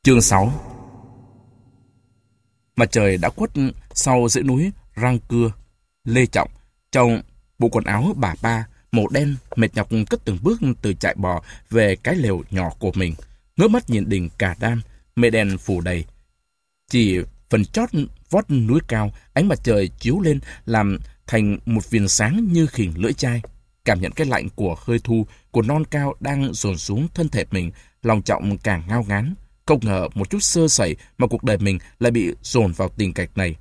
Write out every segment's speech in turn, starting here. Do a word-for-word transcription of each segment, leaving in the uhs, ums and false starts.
Chương sáu. Mặt trời đã khuất sau dãy núi Răng Cưa. Lê Trọng, trong bộ quần áo bà ba, màu đen, mệt nhọc cất từng bước từ trại bò về cái lều nhỏ của mình. Ngước mắt nhìn đỉnh Cà Đam, mây đen phủ đầy. Chỉ phần chót vót núi cao, ánh mặt trời chiếu lên làm thành một viền sáng như khỉnh lưỡi chai. Cảm nhận cái lạnh của hơi thu, của non cao đang dồn xuống thân thể mình, lòng Trọng càng ngao ngán. Không ngờ một chút sơ sẩy mà cuộc đời mình lại bị dồn vào tình cảnh này.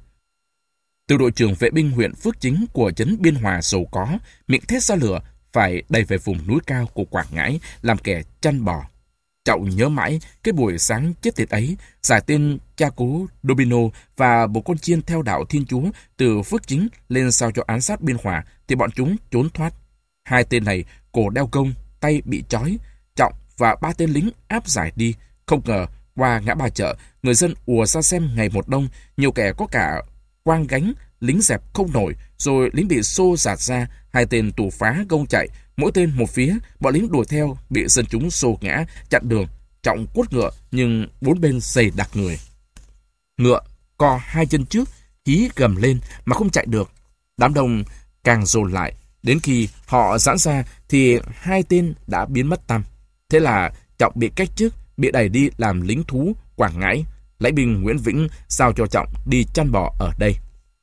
Từ đội trưởng vệ binh huyện Phước Chính của trấn Biên Hòa giàu có, miệng thét ra lửa, phải đầy về vùng núi cao của Quảng Ngãi làm kẻ chăn bò. Trọng nhớ mãi cái buổi sáng chết tiệt ấy, giải tên cha cố Domino và một con chiên theo đạo Thiên Chúa từ Phước Chính lên sao cho án sát Biên Hòa thì bọn chúng trốn thoát. Hai tên này cổ đeo gông, tay bị trói. Trọng và ba tên lính áp giải đi. Không ngờ qua ngã ba chợ, người dân ùa ra xem ngày một đông, nhiều kẻ có cả quang gánh, lính dẹp không nổi, rồi lính bị xô dạt ra, hai tên tù phá gông chạy, mỗi tên một phía, bọn lính đuổi theo, bị dân chúng xô ngã, chặn đường. Trọng quất ngựa, nhưng bốn bên dày đặc người. Ngựa co hai chân trước, hí gầm lên mà không chạy được. Đám đông càng dồn lại, đến khi họ giãn ra thì hai tên đã biến mất tăm. Thế là Trọng bị cách chức, bị đẩy đi làm lính thú Quảng Ngãi. Lãnh binh Nguyễn Vĩnh giao cho Trọng đi chăn bò ở đây.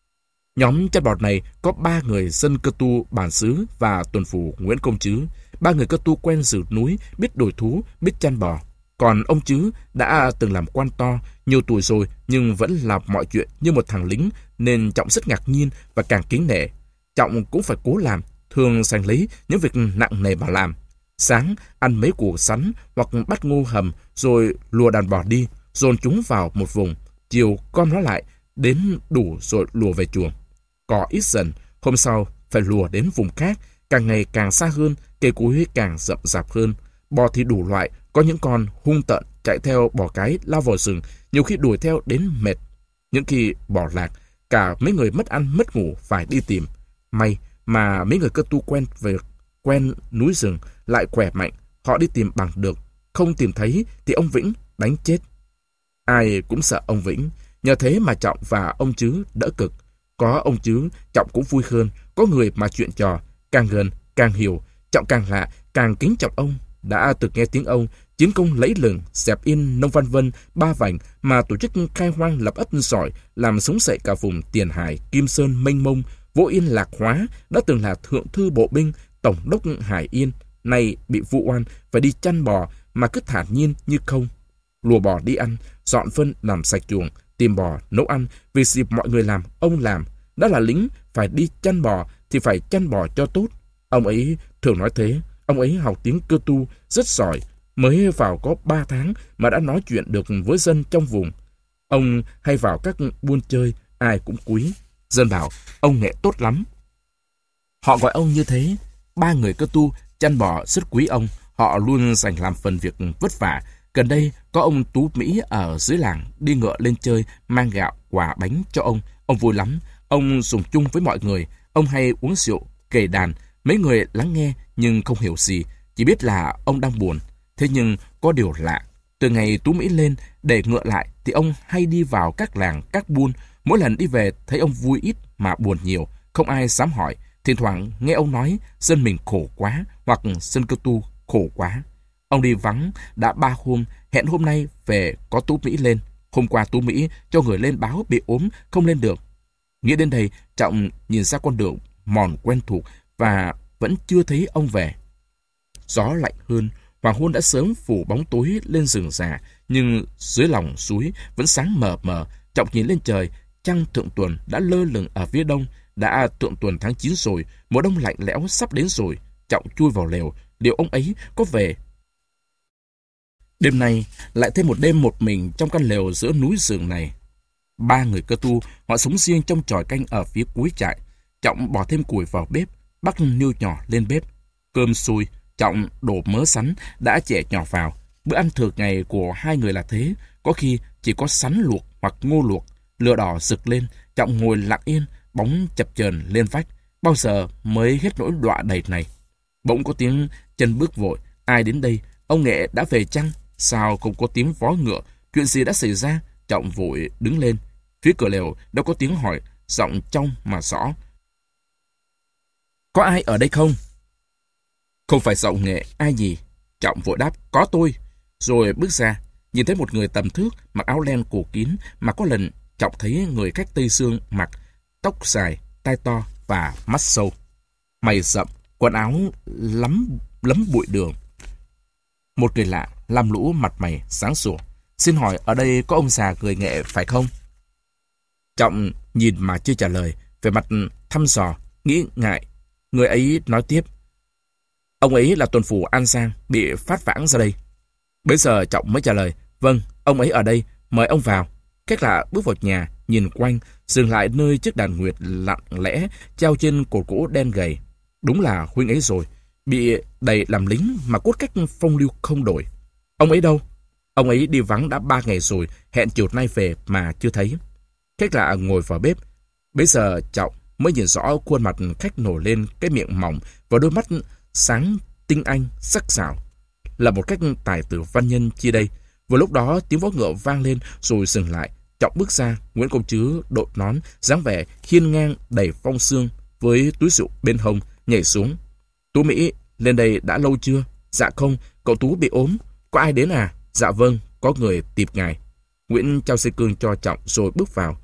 Nhóm chăn bò này có ba người dân Cơ Tu bản xứ và tuần phủ Nguyễn Công Trứ. Ba người Cơ Tu quen rừng núi, biết đồi thú, biết chăn bò. Còn ông Trứ đã từng làm quan to, nhiều tuổi rồi nhưng vẫn làm mọi chuyện như một thằng lính, nên Trọng rất ngạc nhiên và càng kính nể. Trọng cũng phải cố làm, thường giành lấy những việc nặng nề mà làm. Sáng ăn mấy củ sắn hoặc bắt ngô hầm, rồi lùa đàn bò đi, dồn chúng vào một vùng. Chiều gom nó lại, đến đủ rồi lùa về chuồng. Cỏ ít dần, hôm sau phải lùa đến vùng khác, càng ngày càng xa hơn, cây cối càng rậm rạp hơn. Bò thì đủ loại, có những con hung tợn chạy theo bò cái lao vào rừng, nhiều khi đuổi theo đến mệt. Những khi bò lạc, cả mấy người mất ăn mất ngủ phải đi tìm. May mà mấy người Cơ Tu quen về quen núi rừng lại khỏe mạnh, họ đi tìm bằng được. Không tìm thấy thì ông Vĩnh đánh chết. Ai cũng sợ ông Vĩnh, nhờ thế mà Trọng và ông Trứ đỡ cực. Có ông Trứ, Trọng cũng vui hơn, có người mà chuyện trò, càng gần càng hiểu, Trọng càng lạ, càng kính trọng ông. Đã từng nghe tiếng ông chiến công lẫy lừng, dẹp yên Nông Văn Vân, Ba Vành mà tổ chức khai hoang lập ấp giỏi, làm sống dậy cả vùng Tiền Hải, Kim Sơn mênh mông, Vô Yên Lạc Hóa, đã từng là thượng thư bộ binh, tổng đốc Hải Yên, nay bị vụ oan phải đi chăn bò mà cứ thản nhiên như không. Lùa bò đi ăn, dọn phân làm sạch chuồng, tìm bò nấu ăn, vì dịp mọi người làm, ông làm. Đã là lính, phải đi chăn bò thì phải chăn bò cho tốt. Ông ấy thường nói thế. Ông ấy học tiếng Cơ Tu rất giỏi, mới vào có ba tháng mà đã nói chuyện được với dân trong vùng. Ông hay vào các buôn chơi, ai cũng quý. Dân bảo ông nghệ tốt lắm. Họ gọi ông như thế. Ba người Cơ Tu chăn bò rất quý ông, họ luôn dành làm phần việc vất vả. Gần đây có ông Tú Mỹ ở dưới làng đi ngựa lên chơi, mang gạo, quà, bánh cho ông. Ông vui lắm, ông dùng chung với mọi người. Ông hay uống rượu, kể đàn. Mấy người lắng nghe nhưng không hiểu gì, chỉ biết là ông đang buồn. Thế nhưng có điều lạ, từ ngày Tú Mỹ lên để ngựa lại thì ông hay đi vào các làng, các buôn. Mỗi lần đi về thấy ông vui ít mà buồn nhiều, không ai dám hỏi. Thỉnh thoảng nghe ông nói dân mình khổ quá hoặc dân Cơ Tu khổ quá. Ông đi vắng đã ba hôm, hẹn hôm nay về có Tú Mỹ lên. Hôm qua Tú Mỹ cho người lên báo bị ốm không lên được. Nghĩ đến đây, Trọng nhìn ra con đường mòn quen thuộc và vẫn chưa thấy ông về. Gió lạnh hơn, hoàng hôn đã sớm phủ bóng tối lên rừng già, nhưng dưới lòng suối vẫn sáng mờ mờ. Trọng nhìn lên trời, trăng thượng tuần đã lơ lửng ở phía đông. Đã thượng tuần tháng chín rồi, mùa đông lạnh lẽo sắp đến rồi. Trọng chui vào lều, liệu ông ấy có về? Đêm nay lại thêm một đêm một mình trong căn lều giữa núi rừng này. Ba người Cơ Tu, họ sống riêng trong chòi canh ở phía cuối trại. Trọng bỏ thêm củi vào bếp, bắt niêu nhỏ lên bếp. Cơm sôi, Trọng đổ mớ sắn đã chẻ nhỏ vào. Bữa ăn thường ngày của hai người là thế, có khi chỉ có sắn luộc hoặc ngô luộc. Lửa đỏ rực lên, Trọng ngồi lặng yên, bóng chập chờn lên vách. Bao giờ mới hết nỗi đọa đầy này? Bỗng có tiếng chân bước vội. Ai đến đây? Ông Nghệ đã về chăng? Sao không có tiếng vó ngựa? Chuyện gì đã xảy ra? Trọng vội đứng lên. Phía cửa lều đã có tiếng hỏi, giọng trong mà rõ. Có ai ở đây không? Không phải giọng Nghệ, ai nhỉ? Trọng vội đáp, có tôi. Rồi bước ra, nhìn thấy một người tầm thước, mặc áo len cổ kín, mà có lần Trọng thấy người khách Tây Xương mặc tóc dài, tai to và mắt sâu. Mày rậm, quần áo lắm lấm bụi đường. Một người lạ, lam lũ mặt mày sáng sủa. Xin hỏi ở đây có ông già người Nghệ phải không? Trọng nhìn mà chưa trả lời, về mặt thăm dò, nghĩ ngại. Người ấy nói tiếp. Ông ấy là tuần phủ An Giang, bị phát vãng ra đây. Bây giờ Trọng mới trả lời. Vâng, ông ấy ở đây, mời ông vào. Cách lạ bước vào nhà, nhìn quanh, dừng lại nơi chiếc đàn nguyệt lặng lẽ treo trên cột gỗ đen gầy. Đúng là huynh ấy rồi, bị đầy làm lính mà cốt cách phong lưu không đổi. Ông ấy đâu? Ông ấy đi vắng đã ba ngày rồi, hẹn chiều nay về mà chưa thấy. Cách lạ ngồi vào bếp. Bây giờ Trọng mới nhìn rõ khuôn mặt khách nổi lên cái miệng mỏng và đôi mắt sáng tinh anh sắc sảo. Là một cách tài tử văn nhân chi đây. Vừa lúc đó tiếng vó ngựa vang lên rồi dừng lại. Trọng bước ra, Nguyễn Công Trứ đội nón, dáng vẻ hiên ngang đầy phong sương với túi rượu bên hông, nhảy xuống. Tú Mỹ, lên đây đã lâu chưa? Dạ không, cậu Tú bị ốm. Có ai đến à? Dạ vâng, có người tìm ngài. Nguyễn trao dây cương cho Trọng rồi bước vào.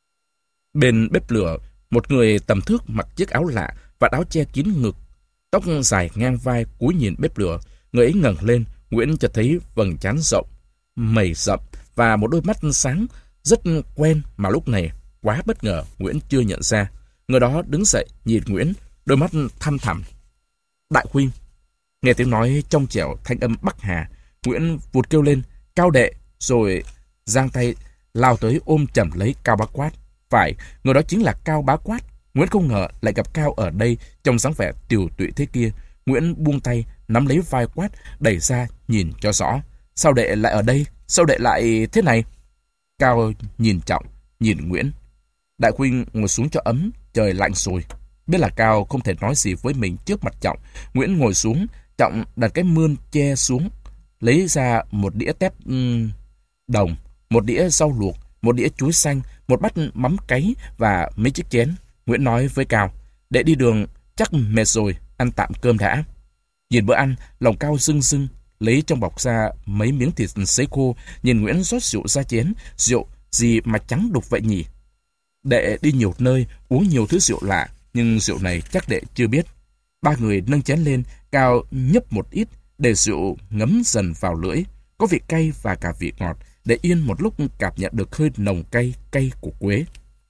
Bên bếp lửa, một người tầm thước mặc chiếc áo lạ và áo che kín ngực, tóc dài ngang vai cúi nhìn bếp lửa. Người ấy ngẩng lên, Nguyễn chợt thấy vầng trán rộng, mày rậm và một đôi mắt sáng rất quen mà lúc này quá bất ngờ Nguyễn chưa nhận ra. Người đó đứng dậy nhìn Nguyễn, đôi mắt thăm thẳm. Đại huynh. Nghe tiếng nói trong trẻo thanh âm Bắc Hà, Nguyễn vụt kêu lên, Cao đệ, rồi giang tay lao tới ôm chầm lấy Cao Bá Quát. Phải, người đó chính là Cao Bá Quát. Nguyễn không ngờ lại gặp Cao ở đây trong dáng vẻ tiều tụy thế kia. Nguyễn buông tay, nắm lấy vai Quát, đẩy ra nhìn cho rõ. Sao đệ lại ở đây? Sao đệ lại thế này? Cao nhìn Trọng, nhìn Nguyễn. Đại huynh ngồi xuống cho ấm, trời lạnh rồi. Biết là Cao không thể nói gì với mình trước mặt Trọng. Nguyễn ngồi xuống, Trọng đặt cái mươn che xuống, lấy ra một đĩa tép um, đồng, một đĩa rau luộc, một đĩa chuối xanh, một bát mắm cáy và mấy chiếc chén. Nguyễn nói với Cao, đệ đi đường chắc mệt rồi, ăn tạm cơm đã. Nhìn bữa ăn, lòng Cao rưng rưng, lấy trong bọc ra mấy miếng thịt sấy khô, nhìn Nguyễn rót rượu ra chén. Rượu gì mà trắng đục vậy nhỉ? Đệ đi nhiều nơi, uống nhiều thứ rượu lạ, nhưng rượu này chắc đệ chưa biết. Ba người nâng chén lên, Cao nhấp một ít, để rượu ngấm dần vào lưỡi. Có vị cay và cả vị ngọt, để yên một lúc cảm nhận được hơi nồng cay, cay của quế.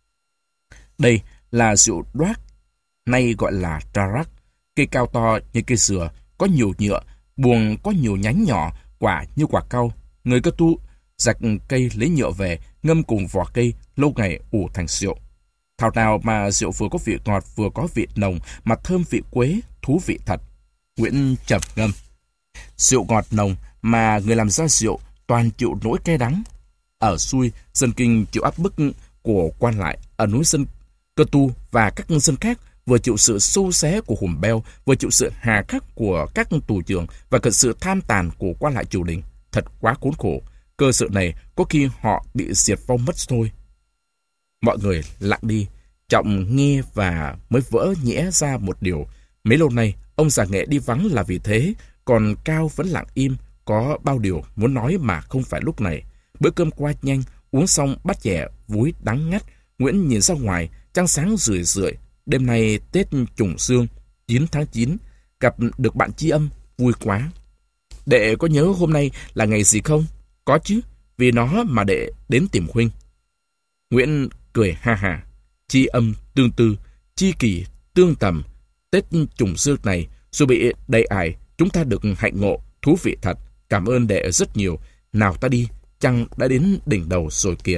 Đây là rượu đoác, nay gọi là Trarak. Cây cao to như cây sừa, có nhiều nhựa, buồng có nhiều nhánh nhỏ, quả như quả cau. Người cơ tu rạch cây lấy nhựa về, ngâm cùng vỏ cây, lâu ngày ủ thành rượu. Thảo nào mà rượu vừa có vị ngọt vừa có vị nồng, mà thơm vị quế, thú vị thật. Nguyễn trầm ngâm. Rượu ngọt nồng mà người làm ra rượu toàn chịu nỗi cay đắng. Ở xuôi, dân Kinh chịu áp bức của quan lại, ở núi dân Cơ Tu và các dân khác vừa chịu sự sâu xé của hùm beo, vừa chịu sự hà khắc của các tù trưởng và cả sự tham tàn của quan lại triều đình. Thật quá khốn khổ. Cơ sự này có khi họ bị diệt vong mất thôi. Mọi người lặng đi. Trọng nghe và mới vỡ nhẽ ra một điều. Mấy lâu nay, ông già Nghệ đi vắng là vì thế, còn Cao vẫn lặng im, có bao điều muốn nói mà không phải lúc này. Bữa cơm qua nhanh, uống xong bát chè vúi đắng ngắt. Nguyễn nhìn ra ngoài, trăng sáng rười rượi. Đêm nay Tết Trùng Xương, chín tháng chín, gặp được bạn tri âm, vui quá. Đệ có nhớ hôm nay là ngày gì không? Có chứ, vì nó mà đệ đến tìm huynh. Nguyễn cười ha ha. Tri âm tương tư, tri kỷ tương tầm. Tết Trùng Xương này, dù bị đầy ải, chúng ta được hạnh ngộ, thú vị thật. Cảm ơn đệ rất nhiều. Nào ta đi, trăng đã đến đỉnh đầu rồi kìa.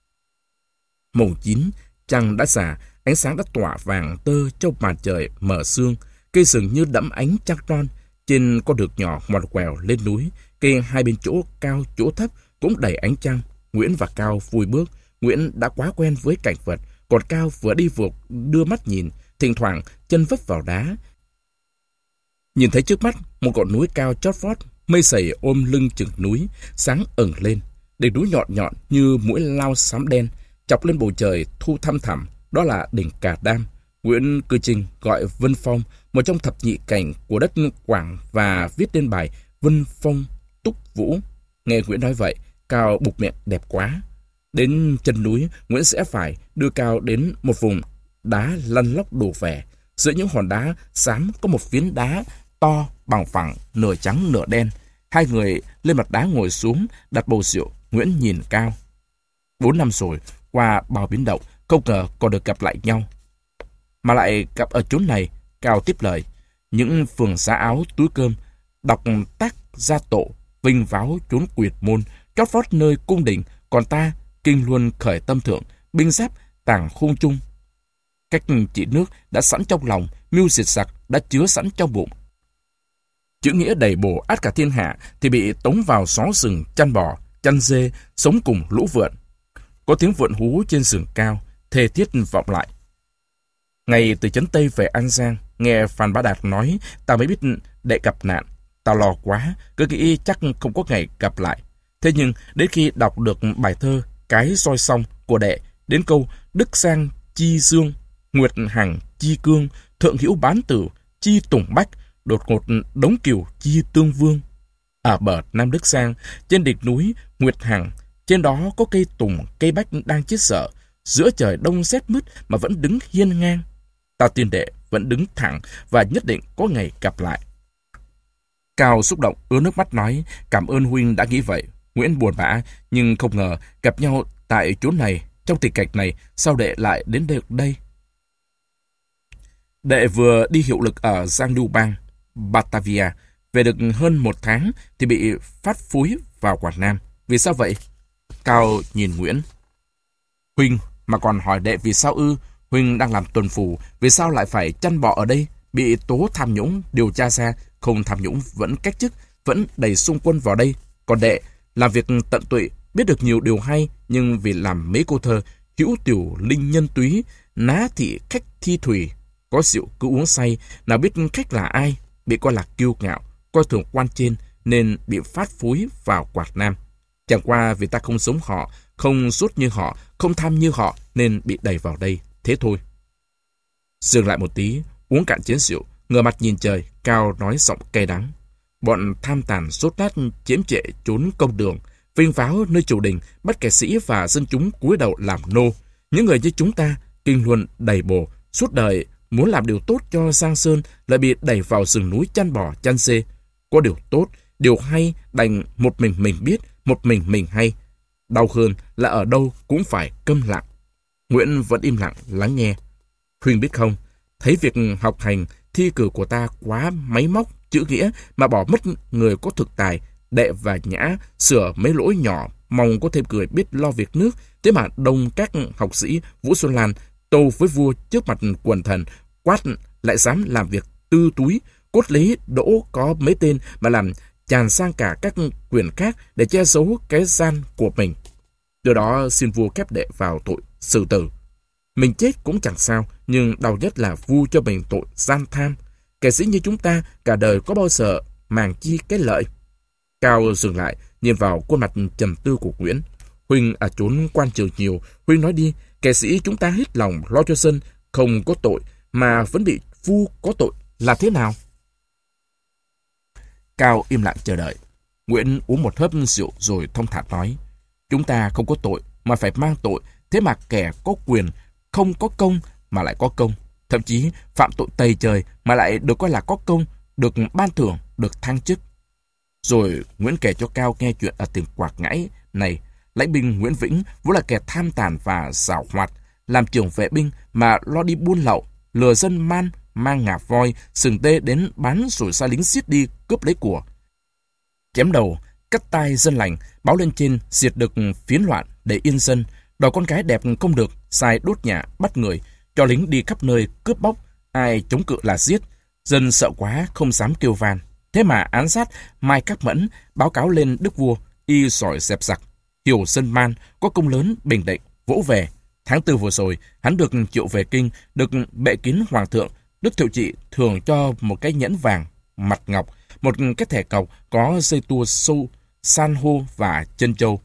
Mùng chín, trăng đã xả, ánh sáng đã tỏa vàng tơ trong màn trời mở sương. Cây rừng như đẫm ánh trăng non. Trên con đường nhỏ ngoằn quẹo lên núi, cây hai bên chỗ cao chỗ thấp cũng đầy ánh trăng. Nguyễn và Cao vui bước. Nguyễn đã quá quen với cảnh vật, còn Cao vừa đi vừa đưa mắt nhìn, thỉnh thoảng chân vấp vào đá. Nhìn thấy trước mắt một ngọn núi cao chót vót, mây sầy ôm lưng chừng núi, sáng ẩn lên. Đỉnh núi nhọn nhọn như mũi lao xám đen, chọc lên bầu trời thu thăm thẳm, đó là đỉnh Cà Đam. Nguyễn Cư Trinh gọi Vân Phong, một trong thập nhị cảnh của đất Quảng, và viết lên bài Vân Phong Túc Vũ. Nghe Nguyễn nói vậy, Cao bụp miệng đẹp quá. Đến chân núi, Nguyễn sẽ phải đưa Cao đến một vùng đá lăn lóc đổ vẻ. Giữa những hòn đá xám có một phiến đá to bằng phẳng, nửa trắng nửa đen. Hai người lên mặt đá ngồi xuống, đặt bầu rượu. Nguyễn nhìn Cao. Bốn năm rồi, qua bao biến động, không ngờ còn được gặp lại nhau. Mà lại gặp ở chốn này. Cao tiếp lời. Những phường giá áo túi cơm, đọc tác gia tổ, vinh váo chốn quyệt môn, chót vót nơi cung đình, còn ta kinh luân khởi tâm thượng, binh giáp tàng khung chung. Cách chỉ nước đã sẵn trong lòng, mưu diệt giặc đã chứa sẵn trong bụng. Chữ nghĩa đầy bổ át cả thiên hạ thì bị tống vào xó rừng chăn bò, chăn dê, sống cùng lũ vượn. Có tiếng vượn hú trên rừng cao, thê thiết vọng lại. Ngày từ Trấn Tây về An Giang, nghe Phan Bá Đạt nói, ta mới biết đệ gặp nạn. Ta lo quá, cứ nghĩ chắc không có ngày gặp lại. Thế nhưng, đến khi đọc được bài thơ Cái Roi Xong của đệ, đến câu Đức Sang chi dương, Nguyệt Hằng chi cương, Thượng Hữu bán tử, chi tùng bách, đột ngột đống kiều chi tương vương. Ở bờ Nam Đức Sang, trên đỉnh núi Nguyệt Hằng, trên đó có cây tùng, cây bách đang chết dở, giữa trời đông rét mướt mà vẫn đứng hiên ngang. Ta tin đệ vẫn đứng thẳng và nhất định có ngày gặp lại. Cao xúc động ứa nước mắt nói, cảm ơn huynh đã nghĩ vậy. Nguyễn buồn bã, nhưng không ngờ gặp nhau tại chốn này, trong tình cảnh này, sao đệ lại đến được đây? Đệ vừa đi hiệu lực ở Giang Lưu Bang, Batavia, về được hơn một tháng thì bị phát phúi vào Quảng Nam. Vì sao vậy? Cao nhìn Nguyễn. Huynh mà còn hỏi đệ vì sao ư? Huynh đang làm tuần phủ, vì sao lại phải chăn bọ ở đây? Bị tố tham nhũng, điều tra ra, không tham nhũng vẫn cách chức, vẫn đẩy xung quân vào đây. Còn đệ, làm việc tận tụy, biết được nhiều điều hay, nhưng vì làm mấy câu thơ, hữu tiểu linh nhân túy, ná thị khách thi thủy, có rượu cứ uống say, nào biết khách là ai, bị coi là kiêu ngạo, coi thường quan trên, nên bị phát phúi vào Quảng Nam. Chẳng qua vì ta không giống họ, không sút như họ, không tham như họ, nên bị đẩy vào đây, thế thôi. Dừng lại một tí, uống cạn chén rượu, ngửa mặt nhìn trời, Cao nói giọng cay đắng. Bọn tham tàn sốt nát chiếm trệ trốn công đường, vinh váo nơi triều đình, bắt kẻ sĩ và dân chúng cúi đầu làm nô. Những người như chúng ta, kinh luân đầy bồ, suốt đời muốn làm điều tốt cho Giang Sơn lại bị đẩy vào rừng núi chăn bò chăn dê. Có điều tốt, điều hay đành một mình mình biết, một mình mình hay. Đau hơn là ở đâu cũng phải câm lặng. Nguyễn vẫn im lặng lắng nghe. Huynh biết không, thấy việc học hành, thi cử của ta quá máy móc, chữ nghĩa mà bỏ mất người có thực tài. Đệ và Nhã sửa mấy lỗi nhỏ, mong có thêm người biết lo việc nước. Thế mà đông các học sĩ Vũ Xuân Lan tâu với vua trước mặt quần thần, quát lại dám làm việc tư túi, cốt lý đỗ có mấy tên mà làm tràn sang cả các quyền khác để che giấu cái gian của mình. Từ đó xin vua kép đệ vào tội xử tử. Mình chết cũng chẳng sao, nhưng đau nhất là vua cho mình tội gian tham. Kẻ sĩ như chúng ta cả đời có bao giờ màng chi cái lợi? Cao dừng lại, nhìn vào khuôn mặt trầm tư của Nguyễn. Huynh ở chốn quan trường nhiều, Huynh nói đi, kẻ sĩ chúng ta hết lòng lo cho dân, không có tội, mà vẫn bị vua có tội là thế nào? Cao im lặng chờ đợi. Nguyễn uống một hớp rượu rồi thông thả nói. Chúng ta không có tội, mà phải mang tội, thế mà kẻ có quyền không có công mà lại có công. Thậm chí phạm tội tày trời mà lại được coi là có công, được ban thưởng, được thăng chức. Rồi Nguyễn kể cho Cao nghe chuyện ở tỉnh Quảng Ngãi này. Lãnh binh Nguyễn Vĩnh vốn là kẻ tham tàn và giảo hoạt, làm trưởng vệ binh mà lo đi buôn lậu, lừa dân man, mang ngà voi, sừng tê đến bán rồi sai lính giết đi cướp lấy của. Chém đầu, cắt tai dân lành, báo lên trên diệt được phiến loạn để yên dân, đòi con gái đẹp không được, sai đốt nhà bắt người, cho lính đi khắp nơi cướp bóc, ai chống cự là giết. Dân sợ quá không dám kêu van. Thế mà án sát Mai Các Mẫn báo cáo lên đức vua, y sỏi dẹp giặc, hiểu dân man, có công lớn bình định, vỗ về. Tháng tư vừa rồi, hắn được triệu về kinh, được bệ kín hoàng thượng. Đức Thiệu Trị thường cho một cái nhẫn vàng, mặt ngọc, một cái thẻ cọc có dây tua sâu, san hô và chân châu.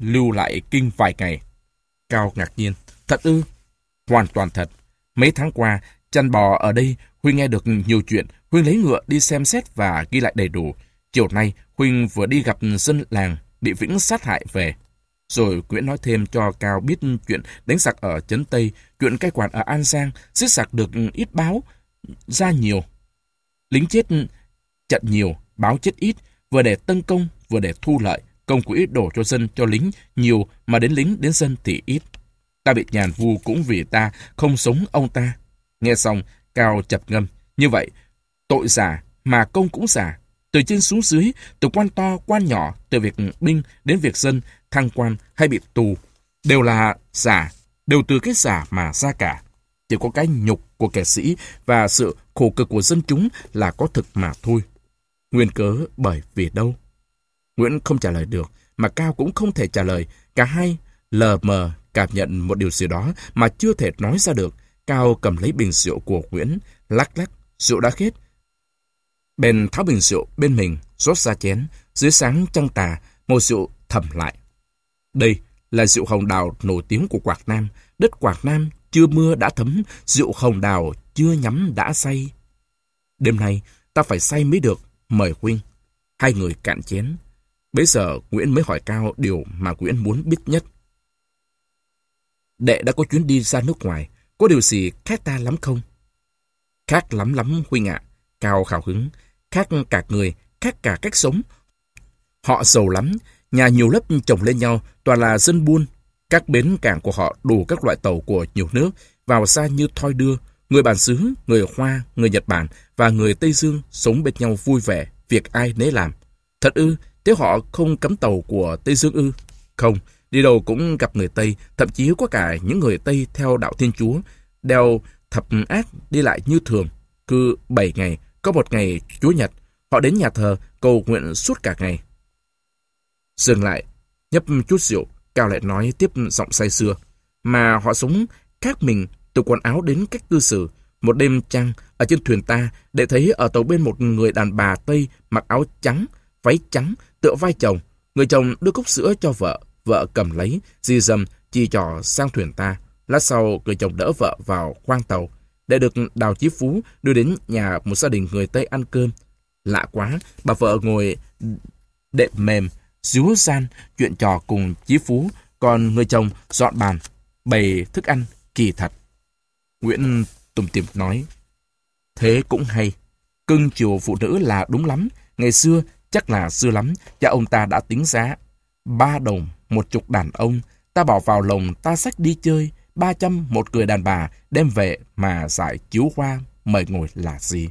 lưu lại kinh vài ngày. Cao ngạc nhiên. Thật ư? Hoàn toàn thật. Mấy tháng qua, chăn bò ở đây, Huynh nghe được nhiều chuyện. Huynh lấy ngựa đi xem xét và ghi lại đầy đủ. Chiều nay, Huynh vừa đi gặp dân làng bị Vĩnh sát hại về. Rồi Nguyễn nói thêm cho Cao biết chuyện đánh giặc ở Trấn Tây, chuyện cai quản ở An Giang, giết giặc được ít báo ra nhiều. Lính chết trận nhiều, báo chết ít, vừa để tấn công, vừa để thu lợi. Công quỹ đổ cho dân, cho lính nhiều, mà đến lính, đến dân thì ít. Ta bị nhàn vu cũng vì ta không sống ông ta. Nghe xong, Cao chập ngâm. Như vậy, tội giả mà công cũng giả. Từ trên xuống dưới, từ quan to, quan nhỏ, từ việc binh đến việc dân, thăng quan hay bị tù, đều là giả, đều từ cái giả mà ra cả. Chỉ có cái nhục của kẻ sĩ và sự khổ cực của dân chúng là có thực mà thôi. Nguyên cớ bởi vì đâu? Nguyễn không trả lời được, mà Cao cũng không thể trả lời. Cả hai lờ mờ cảm nhận một điều gì đó mà chưa thể nói ra được. Cao cầm lấy bình rượu của Nguyễn, lắc lắc, rượu đã hết. Bèn tháo bình rượu bên mình, rót ra chén, dưới sáng trăng tà, màu rượu thầm lại. Đây là rượu hồng đào nổi tiếng của Quảng Nam. Đất Quảng Nam chưa mưa đã thấm, rượu hồng đào chưa nhắm đã say. Đêm nay ta phải say mới được, mời Huynh. Hai người cạn chén. Bấy giờ Nguyễn mới hỏi Cao điều mà Nguyễn muốn biết nhất. Đệ đã có chuyến đi ra nước ngoài, có điều gì khác ta lắm không? Khác lắm lắm Huynh ạ. Cao hào hứng. Khác cả người, khác cả cách sống. Họ giàu lắm, nhà nhiều lớp chồng lên nhau, toàn là dân buôn. Các bến cảng của họ đủ các loại tàu của nhiều nước, vào xa như thoi đưa. Người bản xứ, người Hoa, người Nhật Bản và người Tây Dương sống bên nhau vui vẻ, việc ai nấy làm. Thật ư, thế họ không cấm tàu của Tây Dương ư? Không, đi đâu cũng gặp người Tây, thậm chí có cả những người Tây theo đạo Thiên Chúa, đeo thập ác đi lại như thường. Cứ bảy ngày, có một ngày Chúa Nhật, họ đến nhà thờ cầu nguyện suốt cả ngày. Dừng lại, nhấp chút rượu, Cao lại nói tiếp giọng say sưa. Mà họ sống khác mình, từ quần áo đến cách cư xử. Một đêm trăng, ở trên thuyền ta, để thấy ở tàu bên một người đàn bà Tây mặc áo trắng, váy trắng, tựa vai chồng. Người chồng đưa cốc sữa cho vợ, vợ cầm lấy, di dầm, chi trò sang thuyền ta. Lát sau, người chồng đỡ vợ vào khoang tàu, để được Đào Chí Phú đưa đến nhà một gia đình người Tây ăn cơm. Lạ quá, bà vợ ngồi đệm mềm, díu gian, chuyện trò cùng Chí Phú, còn người chồng dọn bàn, bày thức ăn, kỳ thật. Nguyễn tủm tỉm nói, thế cũng hay, cưng chiều phụ nữ là đúng lắm. Ngày xưa, chắc là xưa lắm, cha ông ta đã tính giá. Ba đồng, một chục đàn ông, ta bỏ vào lồng ta xách đi chơi, ba trăm một người đàn bà, đem về mà giải chiếu hoa, mời ngồi là gì.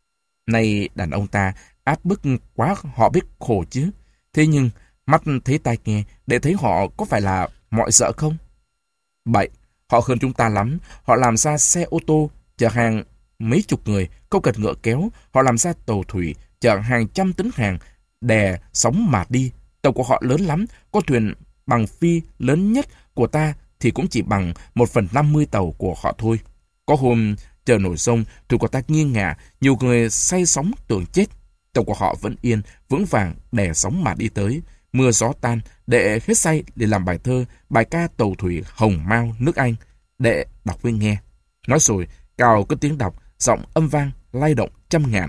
Nay đàn ông ta áp bức quá họ biết khổ chứ. Thế nhưng, mắt thấy tai nghe, để thấy họ có phải là mọi sợ không? Bậy, họ hơn chúng ta lắm. Họ làm ra xe ô tô, chở hàng mấy chục người, không cần ngựa kéo. Họ làm ra tàu thủy, chở hàng trăm tấn hàng, đè sóng mà đi. Tàu của họ lớn lắm, con thuyền bằng phi lớn nhất của ta thì cũng chỉ bằng một phần năm mươi tàu của họ thôi. Có hôm chờ nổi sông, thuyền của ta nghiêng ngả, nhiều người say sóng tưởng chết. Tàu của họ vẫn yên, vững vàng, đè sóng mà đi tới. Mưa gió tan, đệ hết say để làm bài thơ, bài ca tàu thủy hồng mao nước Anh. Đệ đọc với nghe. Nói rồi, Cao cất tiếng đọc, giọng âm vang, lay động trăm ngàn.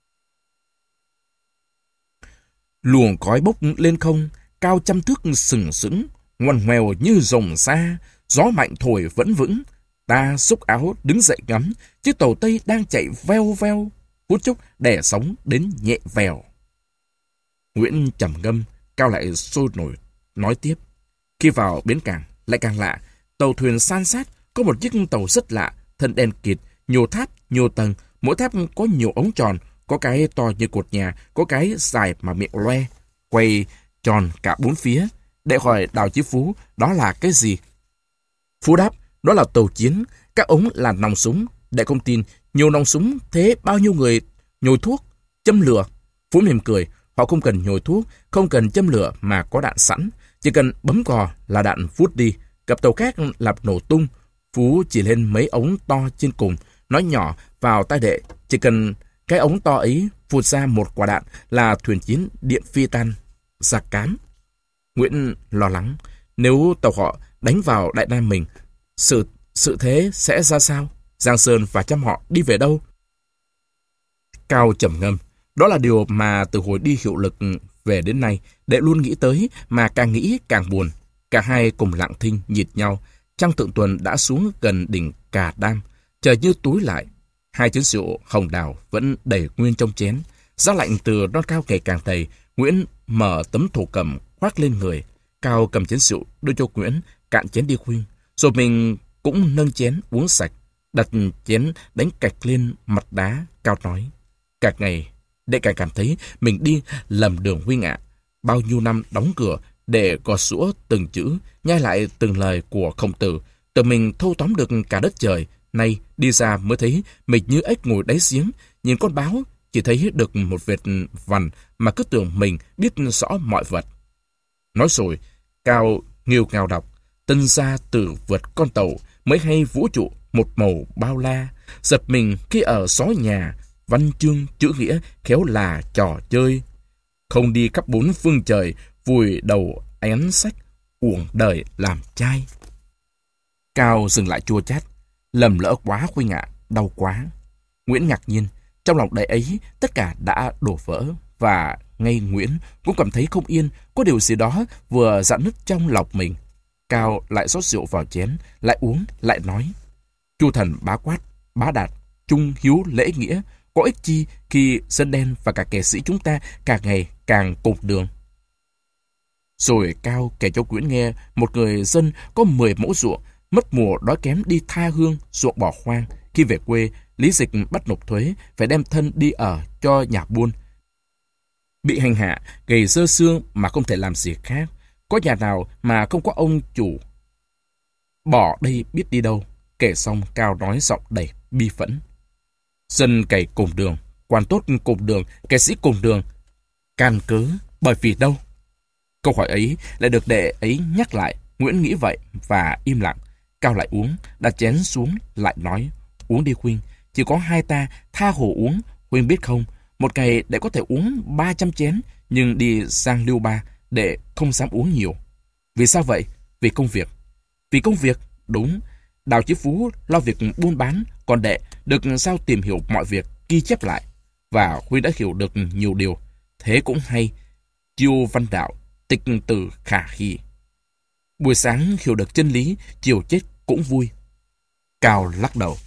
Luồng khói bốc lên không, cao trăm thước sừng sững, ngoằn ngoèo như rồng xa, gió mạnh thổi vẫn vững. Ta xúc áo đứng dậy ngắm, chiếc tàu Tây đang chạy veo veo, phút chốc đè sóng đến nhẹ vèo. Nguyễn trầm ngâm, Cao lại sôi nổi, nói tiếp. Khi vào bến cảng, lại càng lạ, tàu thuyền san sát, có một chiếc tàu rất lạ, thân đen kịt, nhiều tháp, nhiều tầng, mỗi tháp có nhiều ống tròn, có cái to như cột nhà, có cái dài mà miệng loe, quay tròn cả bốn phía. Để hỏi Đào Chí Phú, đó là cái gì? Phú đáp, đó là tàu chiến, các ống là nòng súng. Để không tin, nhiều nòng súng, thế bao nhiêu người nhồi thuốc, châm lửa? Phú mỉm cười, họ không cần nhồi thuốc, không cần châm lửa mà có đạn sẵn, chỉ cần bấm cò là đạn vút đi, gặp tàu khác làm nổ tung. Phú chỉ lên mấy ống to trên cùng, nói nhỏ vào tai đệ, chỉ cần cái ống to ấy phụt ra một quả đạn là thuyền chiến điện phi tan, giặc cán. Nguyễn lo lắng, nếu tàu họ đánh vào Đại Nam mình, sự sự thế sẽ ra sao? Giang Sơn và trăm họ đi về đâu? Cao trầm ngâm, đó là điều mà từ hồi đi hiệu lực về đến nay, đệ luôn nghĩ tới, mà càng nghĩ càng buồn. Cả hai cùng lặng thinh nhìn nhau. Trăng thượng tuần đã xuống gần đỉnh Cà Đam, trời như túi lại. Hai chén rượu hồng đào vẫn đầy nguyên trong chén. Gió lạnh từ non cao ngày càng dày. Nguyễn mở tấm thổ cẩm khoác lên người. Cao cầm chén rượu đưa cho Nguyễn, cạn chén đi khuyên. Rồi mình cũng nâng chén uống sạch, đặt chén đánh cạch lên mặt đá. Cao nói, càng ngày đệ càng cảm thấy mình đi lầm đường huynh ạ. Bao nhiêu năm đóng cửa để gọt giũa từng chữ, nhai lại từng lời của Khổng Tử, tự mình thâu tóm được cả đất trời. Nay đi ra mới thấy mình như ếch ngồi đáy giếng, nhìn con báo chỉ thấy được một vệt vằn mà cứ tưởng mình biết rõ mọi vật. Nói rồi, Cao nghiêu ngao đọc, tân gia tử vượt con tàu, mới hay vũ trụ một màu bao la, giật mình khi ở xó nhà, văn chương chữ nghĩa khéo là trò chơi. Không đi khắp bốn phương trời, vùi đầu én sách, uổng đời làm trai. Cao dừng lại chua chát, lầm lỡ quá huynh ạ, đau quá. Nguyễn ngạc nhiên, trong lòng đầy ấy tất cả đã đổ vỡ, và ngay Nguyễn cũng cảm thấy không yên, có điều gì đó vừa rạn nứt trong lòng mình. Cao lại rót rượu vào chén, lại uống, lại nói, Chu thần bá quát, bá đạt, trung hiếu lễ nghĩa, có ích chi khi dân đen và cả kẻ sĩ chúng ta càng ngày càng cùng đường. Rồi Cao kể cho Nguyễn nghe một người dân có mười mẫu ruộng, mất mùa đói kém đi tha hương, ruộng bỏ hoang. Khi về quê, lý dịch bắt nộp thuế, phải đem thân đi ở cho nhà buôn. Bị hành hạ, gầy dơ xương mà không thể làm gì khác. Có nhà nào mà không có ông chủ. Bỏ đây biết đi đâu. Kể xong, Cao nói giọng đầy bi phẫn. Dân cày cùng đường, quan tốt cùng đường, kẻ sĩ cùng đường. Can cớ bởi vì đâu? Câu hỏi ấy lại được đệ ấy nhắc lại. Nguyễn nghĩ vậy và im lặng. Cao lại uống, đặt chén xuống, lại nói, uống đi Huynh, chỉ có hai ta, tha hồ uống. Huynh biết không, một ngày đệ có thể uống ba trăm chén, nhưng đi sang Liêu Ba, đệ không dám uống nhiều. Vì sao vậy? Vì công việc. Vì công việc, đúng. Đào Chí Phú lo việc buôn bán, còn đệ được sao tìm hiểu mọi việc, ghi chép lại. Và Huynh đã hiểu được nhiều điều. Thế cũng hay. Chiêu văn đạo, tịch từ khả khi. Buổi sáng hiểu được chân lý, chiều chết cũng vui. Cao lắc đầu.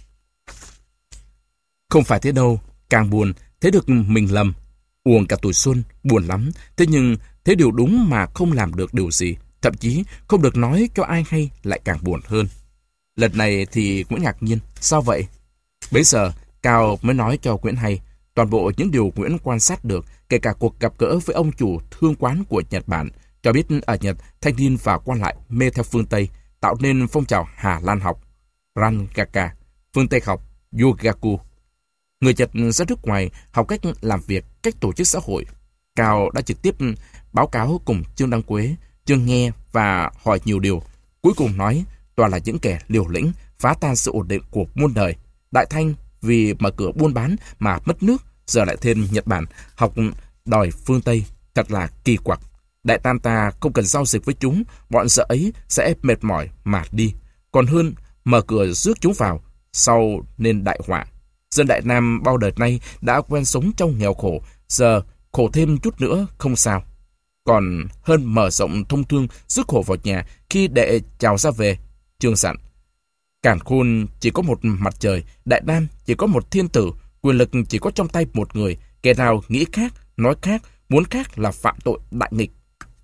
Không phải thế đâu, càng buồn, thấy được mình lầm. Uổng cả tuổi xuân, buồn lắm. Thế nhưng, thế điều đúng mà không làm được điều gì. Thậm chí, không được nói cho ai hay lại càng buồn hơn. Lần này thì Nguyễn ngạc nhiên. Sao vậy? Bấy giờ, Cao mới nói cho Nguyễn hay toàn bộ những điều Nguyễn quan sát được, kể cả cuộc gặp gỡ với ông chủ thương quán của Nhật Bản, cho biết ở Nhật, thanh niên và quan lại mê theo phương Tây, tạo nên phong trào Hà Lan học, Rangaka, phương Tây học, Yogaku. Người Nhật ra nước ngoài học cách làm việc, cách tổ chức xã hội. Cao đã trực tiếp báo cáo cùng Trương Đăng Quế, Trương nghe và hỏi nhiều điều. Cuối cùng nói, toàn là những kẻ liều lĩnh, phá tan sự ổn định của muôn đời. Đại Thanh vì mở cửa buôn bán mà mất nước, giờ lại thêm Nhật Bản học đòi phương Tây, thật là kỳ quặc. Đại Tam ta không cần giao dịch với chúng, bọn sợ ấy sẽ mệt mỏi mà đi. Còn hơn mở cửa rước chúng vào, sau nên đại họa. Dân Đại Nam bao đời nay đã quen sống trong nghèo khổ, giờ khổ thêm chút nữa không sao. Còn hơn mở rộng thông thương rước khổ vào nhà khi đệ chào ra về. Trương dặn, Càn Khôn chỉ có một mặt trời, Đại Nam chỉ có một thiên tử, quyền lực chỉ có trong tay một người, kẻ nào nghĩ khác, nói khác, muốn khác là phạm tội đại nghịch.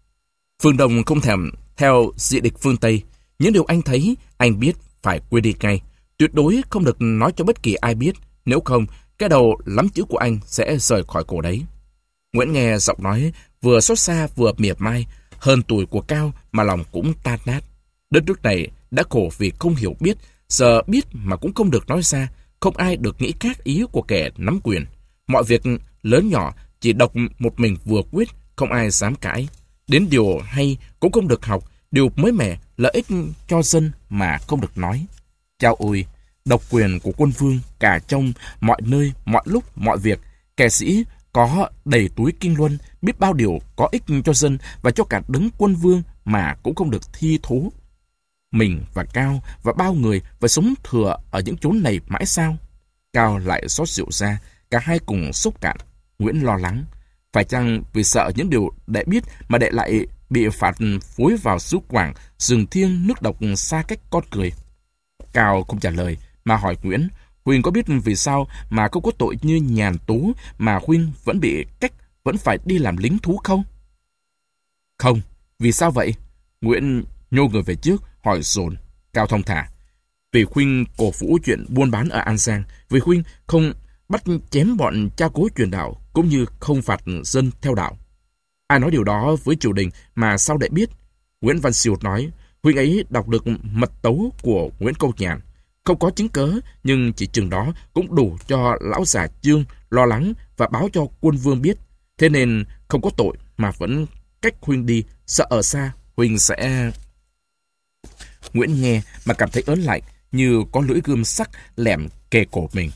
Phương Đông không thèm theo dị địch phương Tây, những điều anh thấy, anh biết phải quên đi ngay, tuyệt đối không được nói cho bất kỳ ai biết, nếu không, cái đầu lắm chữ của anh sẽ rời khỏi cổ đấy. Nguyễn nghe giọng nói vừa xót xa vừa mỉa mai, hơn tuổi của Cao mà lòng cũng tan nát. Đất nước này đã khổ vì không hiểu biết, giờ biết mà cũng không được nói ra, không ai được nghĩ khác ý của kẻ nắm quyền. Mọi việc lớn nhỏ chỉ độc một mình vừa quyết, không ai dám cãi. Đến điều hay cũng không được học, điều mới mẻ, lợi ích cho dân mà không được nói. Chao ôi, độc quyền của quân vương cả trong mọi nơi, mọi lúc, mọi việc, kẻ sĩ có đầy túi kinh luân, biết bao điều có ích cho dân và cho cả đấng quân vương mà cũng không được thi thố. Mình và Cao và bao người phải sống thừa ở những chốn này mãi sao? Cao lại xót rượu ra, cả hai cùng sốc cạn. Nguyễn lo lắng. Phải chăng vì sợ những điều đệ biết mà đệ lại bị phạt phối vào xứ Quảng, rừng thiêng nước độc xa cách con cười? Cao không trả lời, mà hỏi Nguyễn, Huynh có biết vì sao mà không có tội như Nhàn Tú mà Huynh vẫn bị cách, vẫn phải đi làm lính thú không? Không, vì sao vậy? Nguyễn nhô người về trước, hỏi dồn. Cao thong thả. Vì Huynh cổ vũ chuyện buôn bán ở An Giang, vì Huynh không bắt chém bọn cha cố truyền đạo, cũng như không phạt dân theo đạo. Ai nói điều đó với triều đình mà sao đệ biết? Nguyễn Văn Siêu nói, Huynh ấy đọc được mật tấu của Nguyễn Câu Nhàn. Không có chứng cớ, nhưng chỉ chừng đó cũng đủ cho lão già Chương lo lắng và báo cho quân vương biết. Thế nên không có tội mà vẫn cách Huynh đi, sợ ở xa Huynh sẽ... Nguyễn nghe mà cảm thấy ớn lạnh, như có lưỡi gươm sắc lẻm kề cổ mình.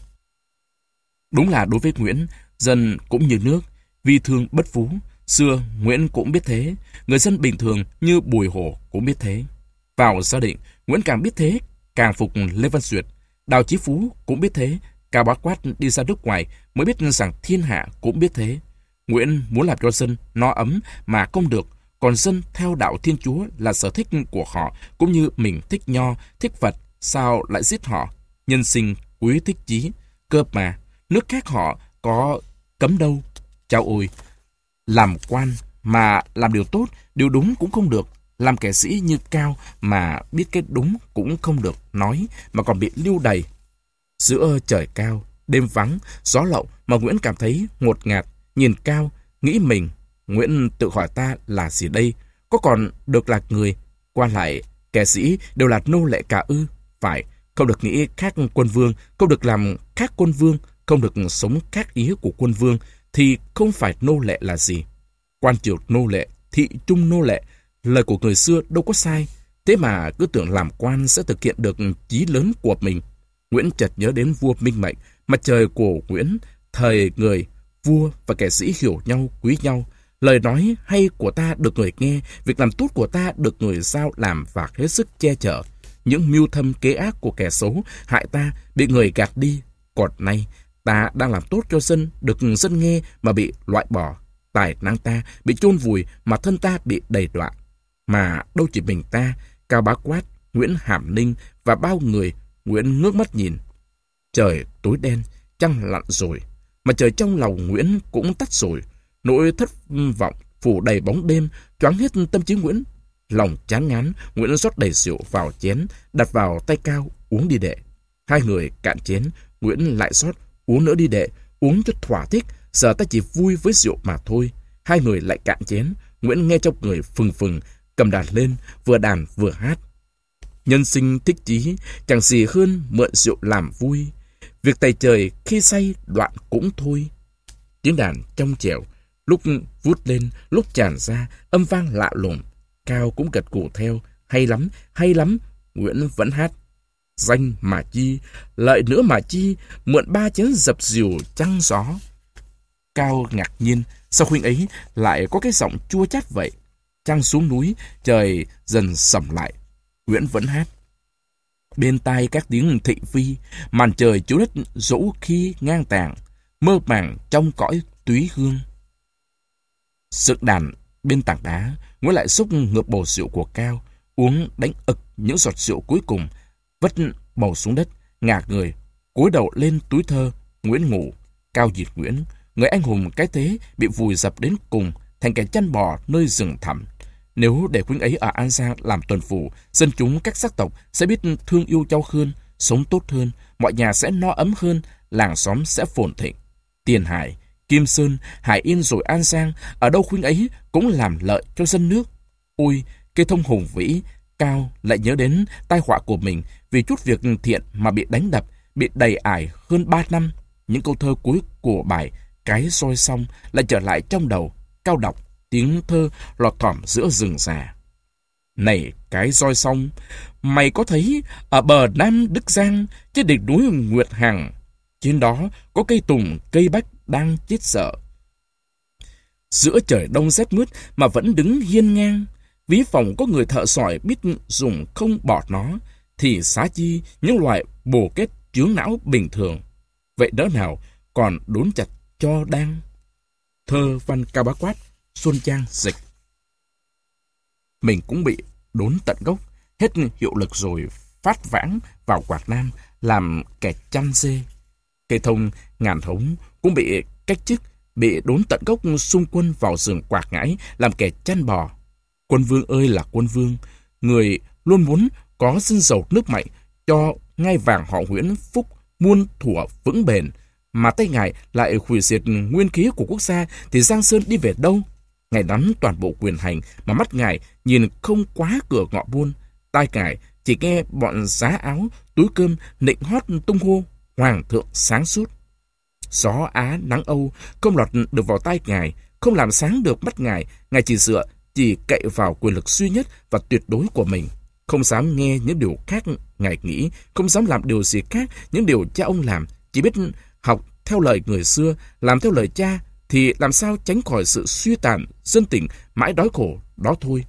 Đúng là đối với Nguyễn, dân cũng như nước, vi thương bất phú. Xưa Nguyễn cũng biết thế, người dân bình thường như Bùi Hổ cũng biết thế. Vào gia định, Nguyễn càng biết thế, càng phục Lê Văn Duyệt. Đào Chí Phú cũng biết thế, Cao Bá Quát đi ra nước ngoài mới biết rằng thiên hạ cũng biết thế. Nguyễn muốn làm cho dân no ấm mà không được, còn dân theo đạo Thiên Chúa là sở thích của họ, cũng như mình thích nho, thích Phật, sao lại giết họ? Nhân sinh quý thích chí, cơ mà, nước khác họ có cấm đâu. Chao ôi, làm quan mà làm điều tốt, điều đúng cũng không được. Làm kẻ sĩ như Cao mà biết cái đúng cũng không được nói, mà còn bị lưu đày. Giữa trời cao, đêm vắng, gió lậu mà Nguyễn cảm thấy ngột ngạt. Nhìn Cao, nghĩ mình, Nguyễn tự hỏi ta là gì đây? Có còn được là người? Qua lại, kẻ sĩ đều là nô lệ cả ư? Phải, không được nghĩ khác quân vương, không được làm khác quân vương, không được sống khác ý của quân vương, thì không phải nô lệ là gì? Quan triều nô lệ, thị trung nô lệ, lời của người xưa đâu có sai. Thế mà cứ tưởng làm quan sẽ thực hiện được chí lớn của mình. Nguyễn chợt nhớ đến vua Minh Mệnh, mặt trời của Nguyễn, thời người, vua và kẻ sĩ hiểu nhau, quý nhau. Lời nói hay của ta được người nghe, việc làm tốt của ta được người giao làm và hết sức che chở. Những mưu thâm kế ác của kẻ xấu hại ta bị người gạt đi. Còn nay, ta đang làm tốt cho dân, được dân nghe mà bị loại bỏ. Tài năng ta bị chôn vùi mà thân ta bị đầy đọa. Mà đâu chỉ mình ta, Cao Bá Quát, Nguyễn Hàm Ninh và bao người. Nguyễn ngước mắt nhìn. Trời tối đen, trăng lặn rồi, mà trời trong lòng Nguyễn cũng tắt rồi. Nỗi thất vọng phủ đầy bóng đêm, choáng hết tâm trí Nguyễn. Lòng chán ngán, Nguyễn rót đầy rượu vào chén, đặt vào tay Cao, uống đi đệ. Hai người cạn chén, Nguyễn lại rót, uống nữa đi đệ, uống cho thỏa thích, giờ ta chỉ vui với rượu mà thôi. Hai người lại cạn chén, Nguyễn nghe trong người phừng phừng, cầm đàn lên, vừa đàn vừa hát. Nhân sinh thích chí, chẳng gì hơn mượn rượu làm vui. Việc tay trời khi say đoạn cũng thôi. Tiếng đàn trong trẻo, lúc vút lên, lúc tràn ra, âm vang lạ lùng. Cao cũng gật gù theo, hay lắm, hay lắm. Nguyễn vẫn hát. Danh mà chi, lợi nữa mà chi, mượn ba chén dập dìu trăng gió. Cao ngạc nhiên, sao Huynh ấy lại có cái giọng chua chát vậy? Trăng xuống núi, trời dần sầm lại. Nguyễn vẫn hát. Bên tai các tiếng thị phi, màn trời chiếu đất dẫu khi ngang tàng, mơ màng trong cõi túy hương. Sực đàn bên tảng đá, Nguyễn lại xúc ngược bầu rượu của Cao, uống đánh ực những giọt rượu cuối cùng, vất bầu xuống đất, ngả người, cúi đầu lên túi thơ. Nguyễn ngủ. Cao nhìn Nguyễn, người anh hùng cái thế bị vùi dập đến cùng, thành kẻ chăn bò nơi rừng thẳm. Nếu để Huynh ấy ở An Giang làm tuần phủ, dân chúng các sắc tộc sẽ biết thương yêu nhau hơn, sống tốt hơn, mọi nhà sẽ no ấm hơn, làng xóm sẽ phồn thịnh. Tiền Hải, Kim Sơn, Hải Yên rồi An Giang, ở đâu Huynh ấy cũng làm lợi cho dân nước. Ôi, cây thông hùng vĩ. Cao lại nhớ đến tai họa của mình vì chút việc thiện mà bị đánh đập, bị đầy ải hơn ba năm. Những câu thơ cuối của bài Cái Roi Xong lại trở lại trong đầu. Cao đọc tiếng thơ lọt thỏm giữa rừng già. Này cái roi xong, mày có thấy ở bờ Nam Đức Giang, trên đỉnh núi Nguyệt Hằng, trên đó có cây tùng cây bách đang chết sợ. Giữa trời đông rét mướt mà vẫn đứng hiên ngang. Ví phòng có người thợ sỏi biết dùng không bỏ nó, thì xá chi những loại bồ kết chướng não bình thường. Vậy đỡ nào còn đốn chặt cho đang. Thơ văn Cao Bá Quát, Xuân Trang dịch. Mình cũng bị đốn tận gốc, hết hiệu lực rồi phát vãng vào Quảng Nam làm kẻ chăn dê. Cây thông Ngàn Hống cũng bị cách chức, bị đốn tận gốc xung quân vào rừng Quảng Ngãi làm kẻ chăn bò. Quân vương ơi là quân vương, người luôn muốn có dân giàu nước mạnh, cho ngai vàng họ Nguyễn phúc muôn thuở vững bền, mà tay ngài lại hủy diệt nguyên khí của quốc gia, thì Giang Sơn đi về đâu? Ngài nắm toàn bộ quyền hành, mà mắt ngài nhìn không quá cửa ngõ buôn, tai ngài chỉ nghe bọn giá áo túi cơm nịnh hót tung hô hoàng thượng sáng suốt. Gió Á nắng Âu không lọt được vào tai ngài, không làm sáng được mắt ngài. Ngài chỉ dựa chỉ cậy vào quyền lực duy nhất và tuyệt đối của mình, không dám nghe những điều khác ngài nghĩ, không dám làm điều gì khác những điều cha ông làm, chỉ biết học theo lời người xưa, làm theo lời cha, thì làm sao tránh khỏi sự suy tàn, dân tình mãi đói khổ đó thôi.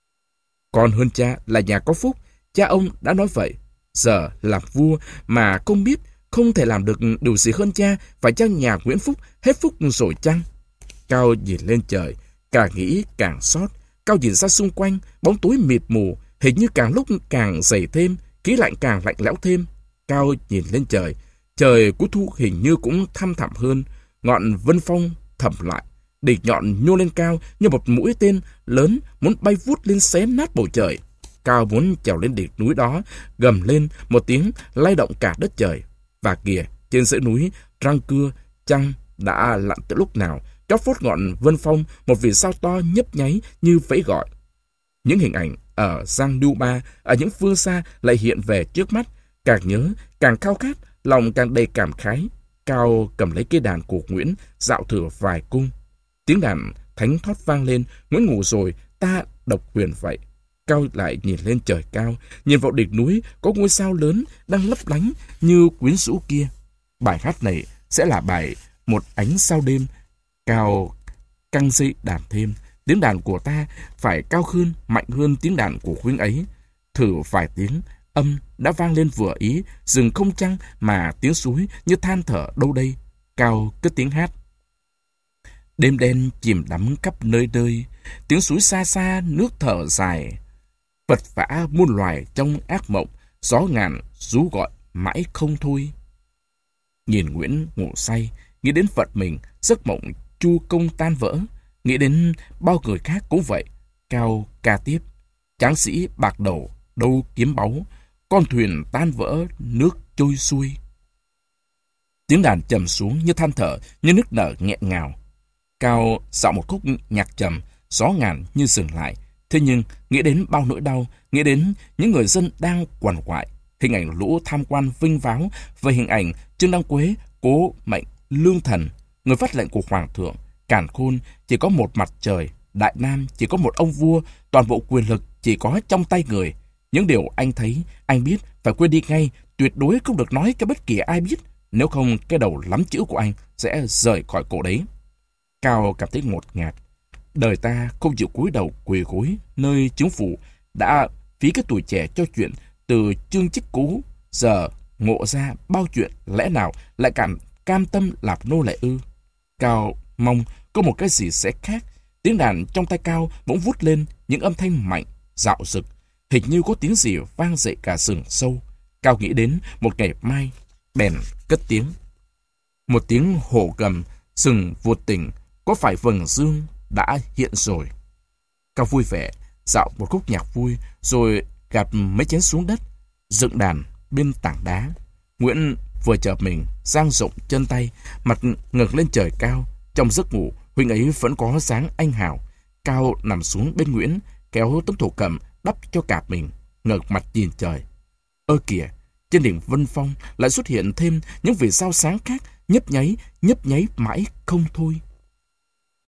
Còn hơn cha là nhà có phúc, cha ông đã nói vậy. Giờ làm vua mà không biết, không thể làm được điều gì hơn cha, phải chăng nhà Nguyễn Phúc hết phúc rồi chăng? Cao nhìn lên trời, càng nghĩ càng xót. Cao nhìn ra xung quanh, bóng tối mịt mù, hình như càng lúc càng dày thêm, khí lạnh càng lạnh lẽo thêm. Cao nhìn lên trời, trời cuối thu hình như cũng thăm thẳm hơn, ngọn vân phong thầm lại, đỉnh nhọn nhô lên cao như một mũi tên lớn muốn bay vút lên xé nát bầu trời. Cao muốn trèo lên đỉnh núi đó, gầm lên một tiếng lay động cả đất trời. Và kìa, trên dãy núi Răng Cưa, trăng đã lặn từ lúc nào, chót phốt ngọn vân phong, một vì sao to nhấp nháy như vẫy gọi. Những hình ảnh ở Giang Lưu Ba, ở những phương xa lại hiện về trước mắt, càng nhớ, càng khao khát, lòng càng đầy cảm khái. Cao cầm lấy cây đàn của Nguyễn, dạo thử vài cung. Tiếng đàn thánh thót vang lên, Nguyễn ngủ rồi, ta độc huyền vậy. Cao lại nhìn lên trời cao, nhìn vào đỉnh núi có ngôi sao lớn đang lấp lánh như quyến rũ kia. Bài hát này sẽ là bài Một Ánh Sao Đêm. Cao căng dây đàn thêm, tiếng đàn của ta phải cao hơn, mạnh hơn tiếng đàn của huynh ấy. Thử vài tiếng, âm đã vang lên vừa ý, rừng không trăng mà tiếng suối như than thở đâu đây. Cao cất tiếng hát. Đêm đen chìm đắm khắp nơi nơi, tiếng suối xa xa nước thở dài. Vật vã muôn loài trong ác mộng, gió ngàn rú gọi mãi không thôi. Nhìn Nguyễn ngủ say, nghĩ đến phận mình, giấc mộng chu công tan vỡ, nghĩ đến bao người khác cũng vậy. Cao ca tiếp. Tráng sĩ bạc đầu đâu kiếm báu, con thuyền tan vỡ nước trôi xuôi. Tiếng đàn trầm xuống như than thở, như nức nở nghẹn ngào. Cao dạo một khúc nhạc trầm, gió ngàn như dừng lại. Thế nhưng nghĩ đến bao nỗi đau, nghĩ đến những người dân đang quằn quại, hình ảnh lũ tham quan vinh váo về hình ảnh Trương Đăng Quế cố mệnh lương thần, người phát lệnh của hoàng thượng. Càn khôn chỉ có một mặt trời, Đại Nam chỉ có một ông vua, toàn bộ quyền lực chỉ có trong tay người. Những điều anh thấy, anh biết, phải quên đi ngay, tuyệt đối không được nói cho bất kỳ ai biết, nếu không cái đầu lắm chữ của anh sẽ rời khỏi cổ đấy. Cao cảm thấy ngột ngạt. Đời ta không chịu cúi đầu quỳ gối nơi chính phủ, đã phí cái tuổi trẻ cho chuyện từ chương chức cũ, giờ ngộ ra bao chuyện, lẽ nào lại cảm cam tâm làm nô lệ ư? Cao mong có một cái gì sẽ khác. Tiếng đàn trong tay Cao bỗng vút lên những âm thanh mạnh, dạo dực, hình như có tiếng gì vang dậy cả rừng sâu. Cao nghĩ đến một ngày mai, bèn cất tiếng. Một tiếng hổ gầm, rừng vụt tỉnh, có phải vầng dương đã hiện rồi? Cao vui vẻ, dạo một khúc nhạc vui, rồi gạt mấy chén xuống đất, dựng đàn bên tảng đá. Nguyễn vừa chợp mình, dang rộng chân tay, mặt ngẩng lên trời cao. Trong giấc ngủ, huynh ấy vẫn có dáng anh hào. Cao nằm xuống bên Nguyễn, kéo tấm thổ cẩm đắp cho cả mình, ngẩng mặt nhìn trời. Ơ kìa, trên đỉnh Vân Phong lại xuất hiện thêm những vì sao sáng khác, nhấp nháy, nhấp nháy mãi không thôi.